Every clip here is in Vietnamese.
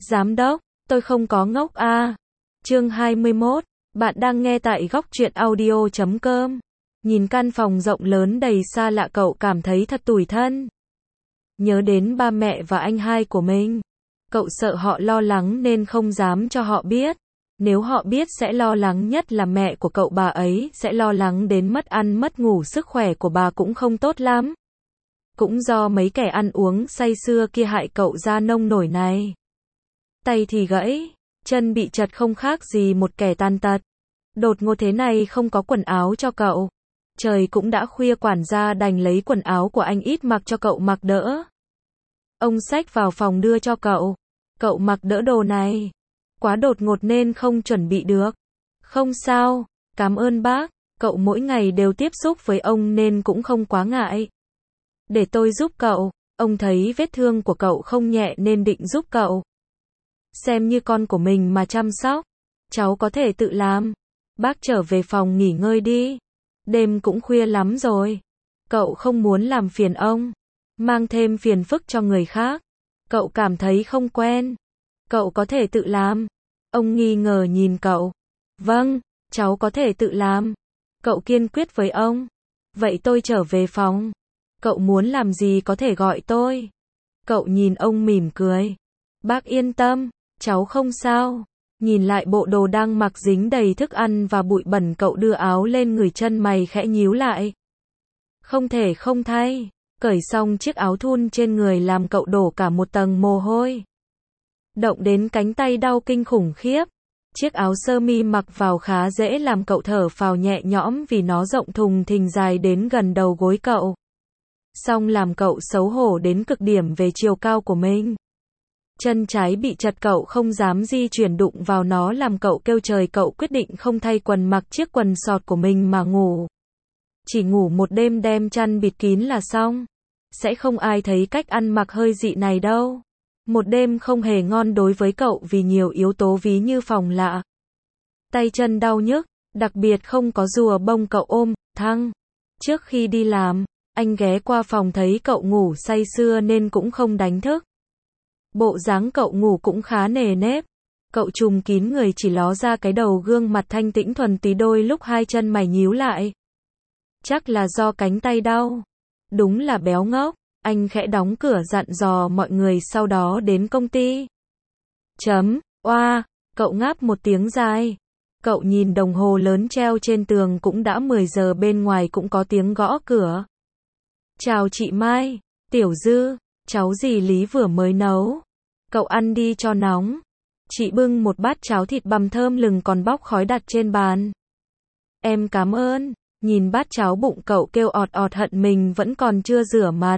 Giám đốc, tôi không có ngốc à. Chương 21, bạn đang nghe tại góc truyện audio.com. Nhìn căn phòng rộng lớn đầy xa lạ cậu cảm thấy thật tủi thân. Nhớ đến ba mẹ và anh hai của mình. Cậu sợ họ lo lắng nên không dám cho họ biết. Nếu họ biết sẽ lo lắng, nhất là mẹ của cậu, bà ấy sẽ lo lắng đến mất ăn mất ngủ, sức khỏe của bà cũng không tốt lắm. Cũng do mấy kẻ ăn uống say sưa kia hại cậu ra nông nổi này. Tay thì gãy, chân bị chật không khác gì một kẻ tàn tật. Đột ngột thế này không có quần áo cho cậu. Trời cũng đã khuya, quản gia đành lấy quần áo của anh ít mặc cho cậu mặc đỡ. Ông xách vào phòng đưa cho cậu. Cậu mặc đỡ đồ này. Quá đột ngột nên không chuẩn bị được. Không sao, cảm ơn bác. Cậu mỗi ngày đều tiếp xúc với ông nên cũng không quá ngại. Để tôi giúp cậu. Ông thấy vết thương của cậu không nhẹ nên định giúp cậu. Xem như con của mình mà chăm sóc. Cháu có thể tự làm. Bác trở về phòng nghỉ ngơi đi. Đêm cũng khuya lắm rồi. Cậu không muốn làm phiền ông. Mang thêm phiền phức cho người khác. Cậu cảm thấy không quen. Cậu có thể tự làm. Ông nghi ngờ nhìn cậu. Vâng, cháu có thể tự làm. Cậu kiên quyết với ông. Vậy tôi trở về phòng. Cậu muốn làm gì có thể gọi tôi. Cậu nhìn ông mỉm cười. Bác yên tâm, cháu không sao. Nhìn lại bộ đồ đang mặc dính đầy thức ăn và bụi bẩn, cậu đưa áo lên người, chân mày khẽ nhíu lại. Không thể không thay. Cởi xong chiếc áo thun trên người làm cậu đổ cả một tầng mồ hôi. Động đến cánh tay đau kinh khủng khiếp. Chiếc áo sơ mi mặc vào khá dễ làm cậu thở phào nhẹ nhõm vì nó rộng thùng thình dài đến gần đầu gối cậu. Song làm cậu xấu hổ đến cực điểm về chiều cao của mình. Chân trái bị chật, cậu không dám di chuyển, đụng vào nó làm cậu kêu trời. Cậu quyết định không thay quần, mặc chiếc quần sọt của mình mà ngủ. Chỉ ngủ một đêm đem chăn bịt kín là xong. Sẽ không ai thấy cách ăn mặc hơi dị này đâu. Một đêm không hề ngon đối với cậu vì nhiều yếu tố, ví như phòng lạ, tay chân đau nhức, đặc biệt không có rùa bông cậu ôm thăng. Trước khi đi làm, anh ghé qua phòng thấy cậu ngủ say sưa nên cũng không đánh thức. Bộ dáng cậu ngủ cũng khá nề nếp. Cậu trùm kín người, chỉ ló ra cái đầu, gương mặt thanh tĩnh thuần túy, đôi lúc hai chân mày nhíu lại. Chắc là do cánh tay đau. Đúng là béo ngốc. Anh khẽ đóng cửa dặn dò mọi người sau đó đến công ty. Oa, cậu ngáp một tiếng dài. Cậu nhìn đồng hồ lớn treo trên tường, cũng đã 10 giờ, bên ngoài cũng có tiếng gõ cửa. Chào chị Mai, Tiểu Dư, cháu dì Lý vừa mới nấu. Cậu ăn đi cho nóng. Chị bưng một bát cháo thịt bằm thơm lừng còn bốc khói đặt trên bàn. Em cảm ơn. Nhìn bát cháo, bụng cậu kêu ọt ọt, hận mình vẫn còn chưa rửa mặt.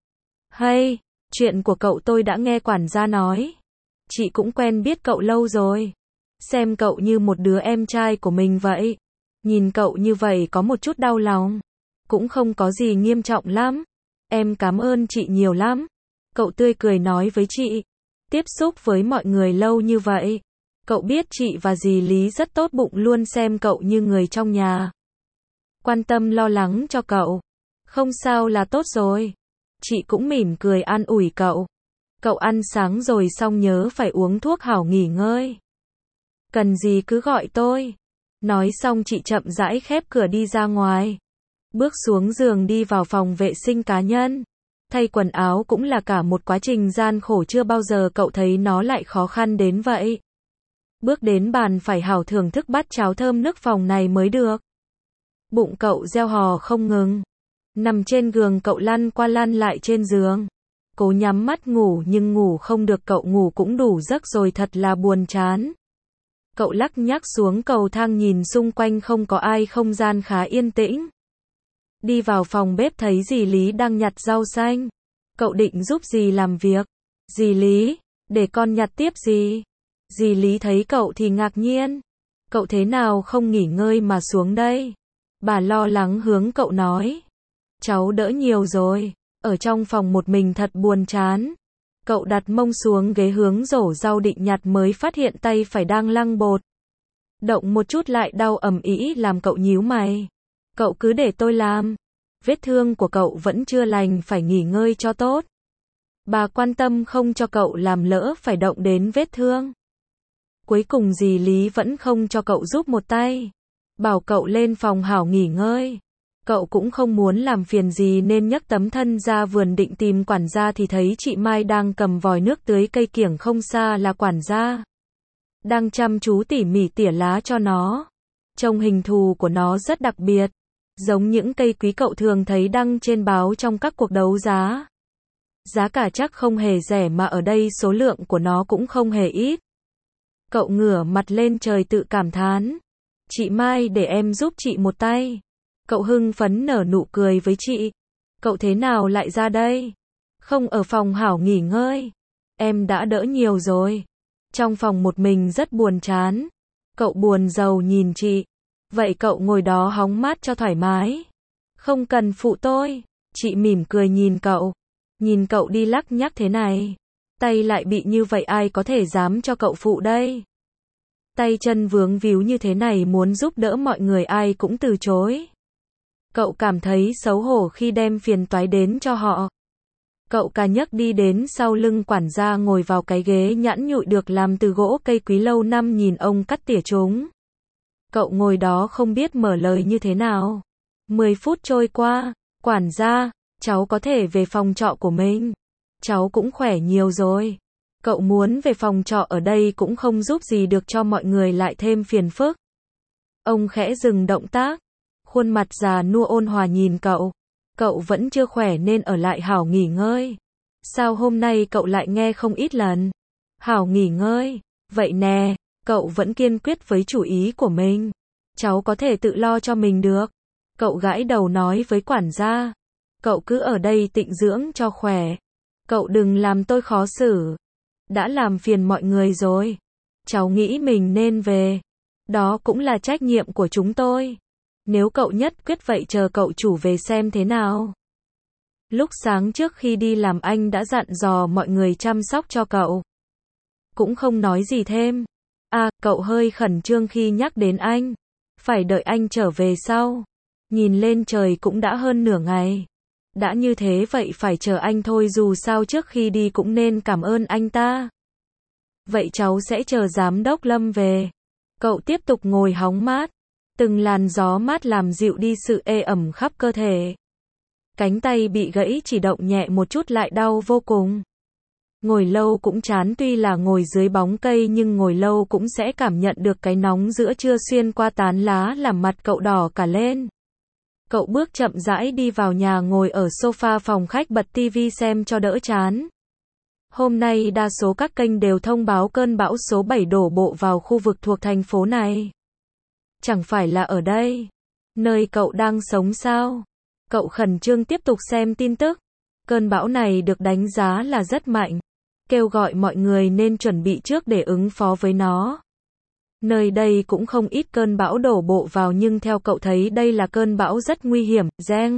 Hay, chuyện của cậu tôi đã nghe quản gia nói. Chị cũng quen biết cậu lâu rồi. Xem cậu như một đứa em trai của mình vậy. Nhìn cậu như vậy có một chút đau lòng. Cũng không có gì nghiêm trọng lắm. Em cảm ơn chị nhiều lắm. Cậu tươi cười nói với chị. Tiếp xúc với mọi người lâu như vậy. Cậu biết chị và dì Lý rất tốt bụng, luôn xem cậu như người trong nhà. Quan tâm lo lắng cho cậu. Không sao là tốt rồi. Chị cũng mỉm cười an ủi cậu. Cậu ăn sáng rồi xong nhớ phải uống thuốc hảo nghỉ ngơi. Cần gì cứ gọi tôi. Nói xong chị chậm rãi khép cửa đi ra ngoài. Bước xuống giường đi vào phòng vệ sinh cá nhân. Thay quần áo cũng là cả một quá trình gian khổ, chưa bao giờ cậu thấy nó lại khó khăn đến vậy. Bước đến bàn phải hảo thưởng thức bát cháo thơm nức phòng này mới được. Bụng cậu reo hò không ngừng. Nằm trên giường cậu lăn qua lăn lại trên giường. Cố nhắm mắt ngủ nhưng ngủ không được, cậu ngủ cũng đủ giấc rồi, thật là buồn chán. Cậu lắc nhắc xuống cầu thang, nhìn xung quanh không có ai, không gian khá yên tĩnh. Đi vào phòng bếp thấy dì Lý đang nhặt rau xanh. Cậu định giúp dì làm việc. Dì Lý, để con nhặt tiếp dì. Dì Lý thấy cậu thì ngạc nhiên. Cậu thế nào không nghỉ ngơi mà xuống đây? Bà lo lắng hướng cậu nói. Cháu đỡ nhiều rồi. Ở trong phòng một mình thật buồn chán. Cậu đặt mông xuống ghế hướng rổ rau định nhặt mới phát hiện tay phải đang lăng bột. Động một chút lại đau ầm ĩ làm cậu nhíu mày. Cậu cứ để tôi làm. Vết thương của cậu vẫn chưa lành, phải nghỉ ngơi cho tốt. Bà quan tâm không cho cậu làm lỡ phải động đến vết thương. Cuối cùng dì Lý vẫn không cho cậu giúp một tay. Bảo cậu lên phòng hảo nghỉ ngơi. Cậu cũng không muốn làm phiền gì nên nhấc tấm thân ra vườn định tìm quản gia thì thấy chị Mai đang cầm vòi nước tưới cây kiểng không xa là quản gia. Đang chăm chú tỉ mỉ tỉa lá cho nó. Trông hình thù của nó rất đặc biệt. Giống những cây quý cậu thường thấy đăng trên báo trong các cuộc đấu giá. Giá cả chắc không hề rẻ mà ở đây số lượng của nó cũng không hề ít. Cậu ngửa mặt lên trời tự cảm thán. Chị Mai để em giúp chị một tay. Cậu hưng phấn nở nụ cười với chị. Cậu thế nào lại ra đây? Không ở phòng hảo nghỉ ngơi. Em đã đỡ nhiều rồi. Trong phòng một mình rất buồn chán. Cậu buồn rầu nhìn chị. Vậy cậu ngồi đó hóng mát cho thoải mái. Không cần phụ tôi. Chị mỉm cười nhìn cậu. Nhìn cậu đi lắc nhắc thế này. Tay lại bị như vậy ai có thể dám cho cậu phụ đây. Tay chân vướng víu như thế này muốn giúp đỡ mọi người ai cũng từ chối. Cậu cảm thấy xấu hổ khi đem phiền toái đến cho họ. Cậu cà nhấc đi đến sau lưng quản gia ngồi vào cái ghế nhẵn nhụi được làm từ gỗ cây quý lâu năm nhìn ông cắt tỉa chúng. Cậu ngồi đó không biết mở lời như thế nào. 10 phút trôi qua, quản gia, cháu có thể về phòng trọ của mình. Cháu cũng khỏe nhiều rồi. Cậu muốn về phòng trọ ở đây cũng không giúp gì được cho mọi người lại thêm phiền phức. Ông khẽ dừng động tác. Khuôn mặt già nua ôn hòa nhìn cậu. Cậu vẫn chưa khỏe nên ở lại hảo nghỉ ngơi. Sao hôm nay cậu lại nghe không ít lần? Hảo nghỉ ngơi. Vậy nè, cậu vẫn kiên quyết với chủ ý của mình. Cháu có thể tự lo cho mình được. Cậu gãi đầu nói với quản gia. Cậu cứ ở đây tịnh dưỡng cho khỏe. Cậu đừng làm tôi khó xử. Đã làm phiền mọi người rồi. Cháu nghĩ mình nên về. Đó cũng là trách nhiệm của chúng tôi. Nếu cậu nhất quyết vậy chờ cậu chủ về xem thế nào. Lúc sáng trước khi đi làm anh đã dặn dò mọi người chăm sóc cho cậu. Cũng không nói gì thêm. À, cậu hơi khẩn trương khi nhắc đến anh. Phải đợi anh trở về sau. Nhìn lên trời cũng đã hơn nửa ngày. Đã như thế vậy phải chờ anh thôi dù sao trước khi đi cũng nên cảm ơn anh ta. Vậy cháu sẽ chờ giám đốc Lâm về. Cậu tiếp tục ngồi hóng mát. Từng làn gió mát làm dịu đi sự ê ẩm khắp cơ thể. Cánh tay bị gãy chỉ động nhẹ một chút lại đau vô cùng. Ngồi lâu cũng chán tuy là ngồi dưới bóng cây nhưng ngồi lâu cũng sẽ cảm nhận được cái nóng giữa trưa xuyên qua tán lá làm mặt cậu đỏ cả lên. Cậu bước chậm rãi đi vào nhà ngồi ở sofa phòng khách bật tivi xem cho đỡ chán. Hôm nay đa số các kênh đều thông báo cơn bão số 7 đổ bộ vào khu vực thuộc thành phố này. Chẳng phải là ở đây, nơi cậu đang sống sao? Cậu khẩn trương tiếp tục xem tin tức. Cơn bão này được đánh giá là rất mạnh. Kêu gọi mọi người nên chuẩn bị trước để ứng phó với nó. Nơi đây cũng không ít cơn bão đổ bộ vào nhưng theo cậu thấy đây là cơn bão rất nguy hiểm. Reng,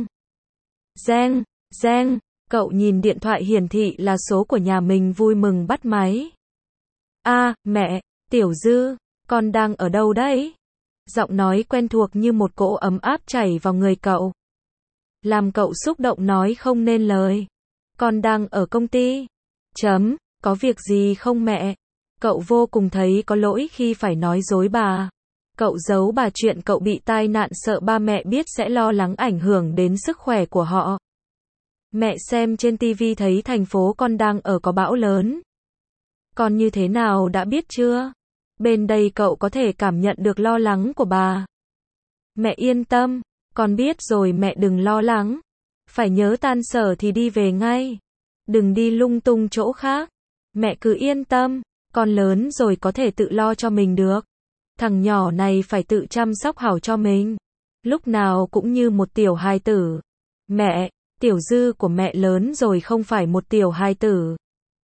reng, reng. Cậu nhìn điện thoại hiển thị là số của nhà mình vui mừng bắt máy. À, mẹ, Tiểu Dư, con đang ở đâu đấy? Giọng nói quen thuộc như một cỗ ấm áp chảy vào người cậu. Làm cậu xúc động nói không nên lời. Con đang ở công ty. Có việc gì không mẹ? Cậu vô cùng thấy có lỗi khi phải nói dối bà. Cậu giấu bà chuyện cậu bị tai nạn sợ ba mẹ biết sẽ lo lắng ảnh hưởng đến sức khỏe của họ. Mẹ xem trên tivi thấy thành phố con đang ở có bão lớn. Con như thế nào đã biết chưa? Bên đây cậu có thể cảm nhận được lo lắng của bà. Mẹ yên tâm, con biết rồi mẹ đừng lo lắng. Phải nhớ tan sở thì đi về ngay. Đừng đi lung tung chỗ khác. Mẹ cứ yên tâm, con lớn rồi có thể tự lo cho mình được. Thằng nhỏ này phải tự chăm sóc hảo cho mình. Lúc nào cũng như một tiểu hài tử. Mẹ, Tiểu Dư của mẹ lớn rồi không phải một tiểu hài tử.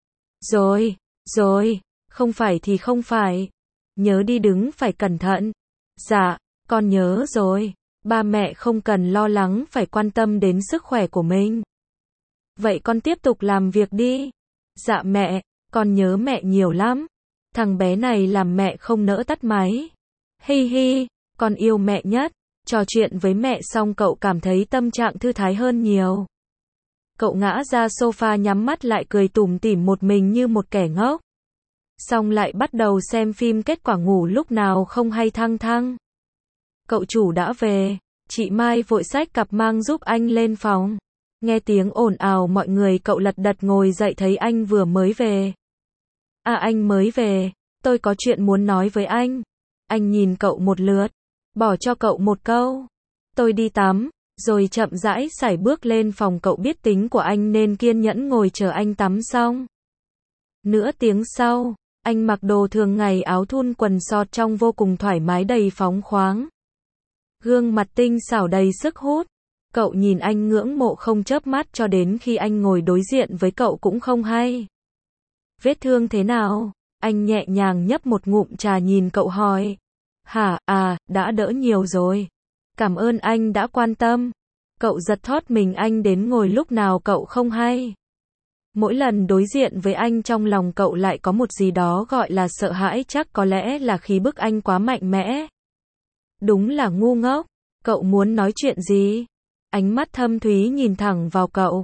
Rồi, không phải thì không phải. Nhớ đi đứng phải cẩn thận. Dạ, con nhớ rồi. Ba mẹ không cần lo lắng phải quan tâm đến sức khỏe của mình. Vậy con tiếp tục làm việc đi. Dạ mẹ, con nhớ mẹ nhiều lắm. Thằng bé này làm mẹ không nỡ tắt máy. Hi hi, con yêu mẹ nhất. Trò chuyện với mẹ xong cậu cảm thấy tâm trạng thư thái hơn nhiều. Cậu ngã ra sofa nhắm mắt lại cười tủm tỉm một mình như một kẻ ngốc. Xong lại bắt đầu xem phim, kết quả ngủ lúc nào không hay thăng thăng. Cậu chủ đã về, chị Mai vội xách cặp mang giúp anh lên phòng. Nghe tiếng ồn ào mọi người, cậu lật đật ngồi dậy thấy anh vừa mới về. À, anh mới về, tôi có chuyện muốn nói với anh. Anh nhìn cậu một lượt, bỏ cho cậu một câu. Tôi đi tắm, rồi chậm rãi sải bước lên phòng. Cậu biết tính của anh nên kiên nhẫn ngồi chờ anh tắm xong. Nửa tiếng sau, anh mặc đồ thường ngày, áo thun quần sọt trông vô cùng thoải mái đầy phóng khoáng. Gương mặt tinh xảo đầy sức hút. Cậu nhìn anh ngưỡng mộ không chớp mắt cho đến khi anh ngồi đối diện với cậu cũng không hay. Vết thương thế nào? Anh nhẹ nhàng nhấp một ngụm trà nhìn cậu hỏi. Hả, đã đỡ nhiều rồi. Cảm ơn anh đã quan tâm. Cậu giật thót mình, anh đến ngồi lúc nào cậu không hay. Mỗi lần đối diện với anh trong lòng cậu lại có một gì đó gọi là sợ hãi, chắc có lẽ là khí bức anh quá mạnh mẽ. Đúng là ngu ngốc. Cậu muốn nói chuyện gì? Ánh mắt thâm thúy nhìn thẳng vào cậu.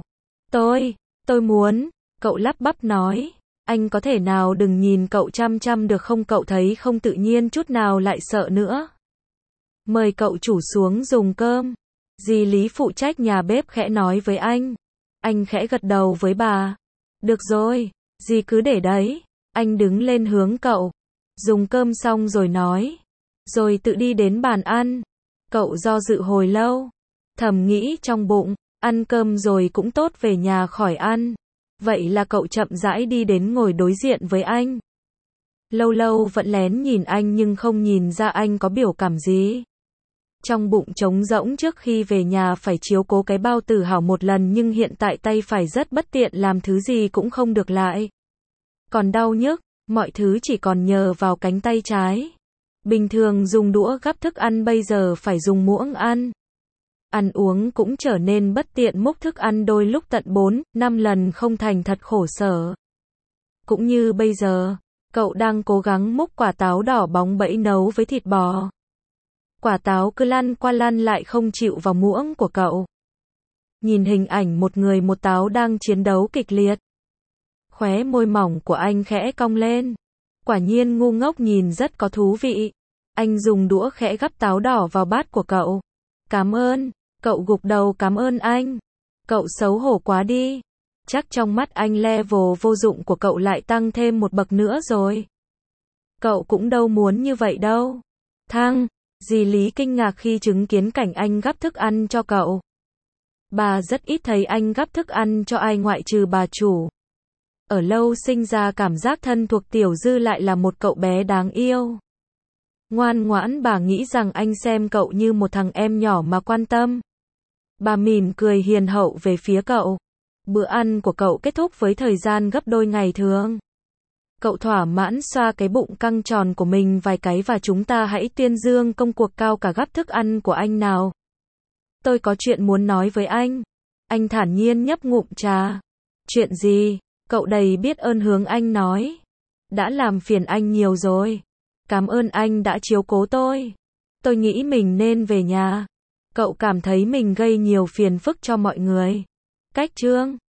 Tôi muốn, cậu lắp bắp nói. Anh có thể nào đừng nhìn cậu chăm chăm được không? Cậu thấy không tự nhiên chút nào, lại sợ nữa. Mời cậu chủ xuống dùng cơm. Dì Lý phụ trách nhà bếp khẽ nói với anh. Anh khẽ gật đầu với bà. Được rồi, dì cứ để đấy. Anh đứng lên hướng cậu. Dùng cơm xong rồi nói. Rồi tự đi đến bàn ăn. Cậu do dự hồi lâu. Thầm nghĩ trong bụng, ăn cơm rồi cũng tốt, về nhà khỏi ăn. Vậy là cậu chậm rãi đi đến ngồi đối diện với anh. Lâu lâu vẫn lén nhìn anh nhưng không nhìn ra anh có biểu cảm gì. Trong bụng trống rỗng, trước khi về nhà phải chiếu cố cái bao tử hảo một lần, nhưng hiện tại tay phải rất bất tiện, làm thứ gì cũng không được lại. Còn đau nhức, mọi thứ chỉ còn nhờ vào cánh tay trái. Bình thường dùng đũa gắp thức ăn, bây giờ phải dùng muỗng ăn. Ăn uống cũng trở nên bất tiện, múc thức ăn đôi lúc tận 4-5 lần không thành, thật khổ sở. Cũng như bây giờ, cậu đang cố gắng múc quả táo đỏ bóng bẫy nấu với thịt bò. Quả táo cứ lăn qua lăn lại không chịu vào muỗng của cậu. Nhìn hình ảnh một người một táo đang chiến đấu kịch liệt. Khóe môi mỏng của anh khẽ cong lên. Quả nhiên ngu ngốc nhìn rất có thú vị. Anh dùng đũa khẽ gắp táo đỏ vào bát của cậu. Cảm ơn. Cậu gục đầu cảm ơn anh. Cậu xấu hổ quá đi. Chắc trong mắt anh level vô dụng của cậu lại tăng thêm một bậc nữa rồi. Cậu cũng đâu muốn như vậy đâu. Dì Lý kinh ngạc khi chứng kiến cảnh anh gắp thức ăn cho cậu. Bà rất ít thấy anh gắp thức ăn cho ai ngoại trừ bà chủ. Ở lâu sinh ra cảm giác thân thuộc, Tiểu Dư lại là một cậu bé đáng yêu. Ngoan ngoãn, bà nghĩ rằng anh xem cậu như một thằng em nhỏ mà quan tâm. Bà mỉm cười hiền hậu về phía cậu. Bữa ăn của cậu kết thúc với thời gian gấp đôi ngày thường. Cậu thỏa mãn xoa cái bụng căng tròn của mình vài cái, và chúng ta hãy tuyên dương công cuộc cao cả gắp thức ăn của anh nào. Tôi có chuyện muốn nói với anh. Anh thản nhiên nhấp ngụm trà. Chuyện gì? Cậu đầy biết ơn hướng anh nói. Đã làm phiền anh nhiều rồi. Cảm ơn anh đã chiếu cố tôi. Tôi nghĩ mình nên về nhà. Cậu cảm thấy mình gây nhiều phiền phức cho mọi người. Cách chương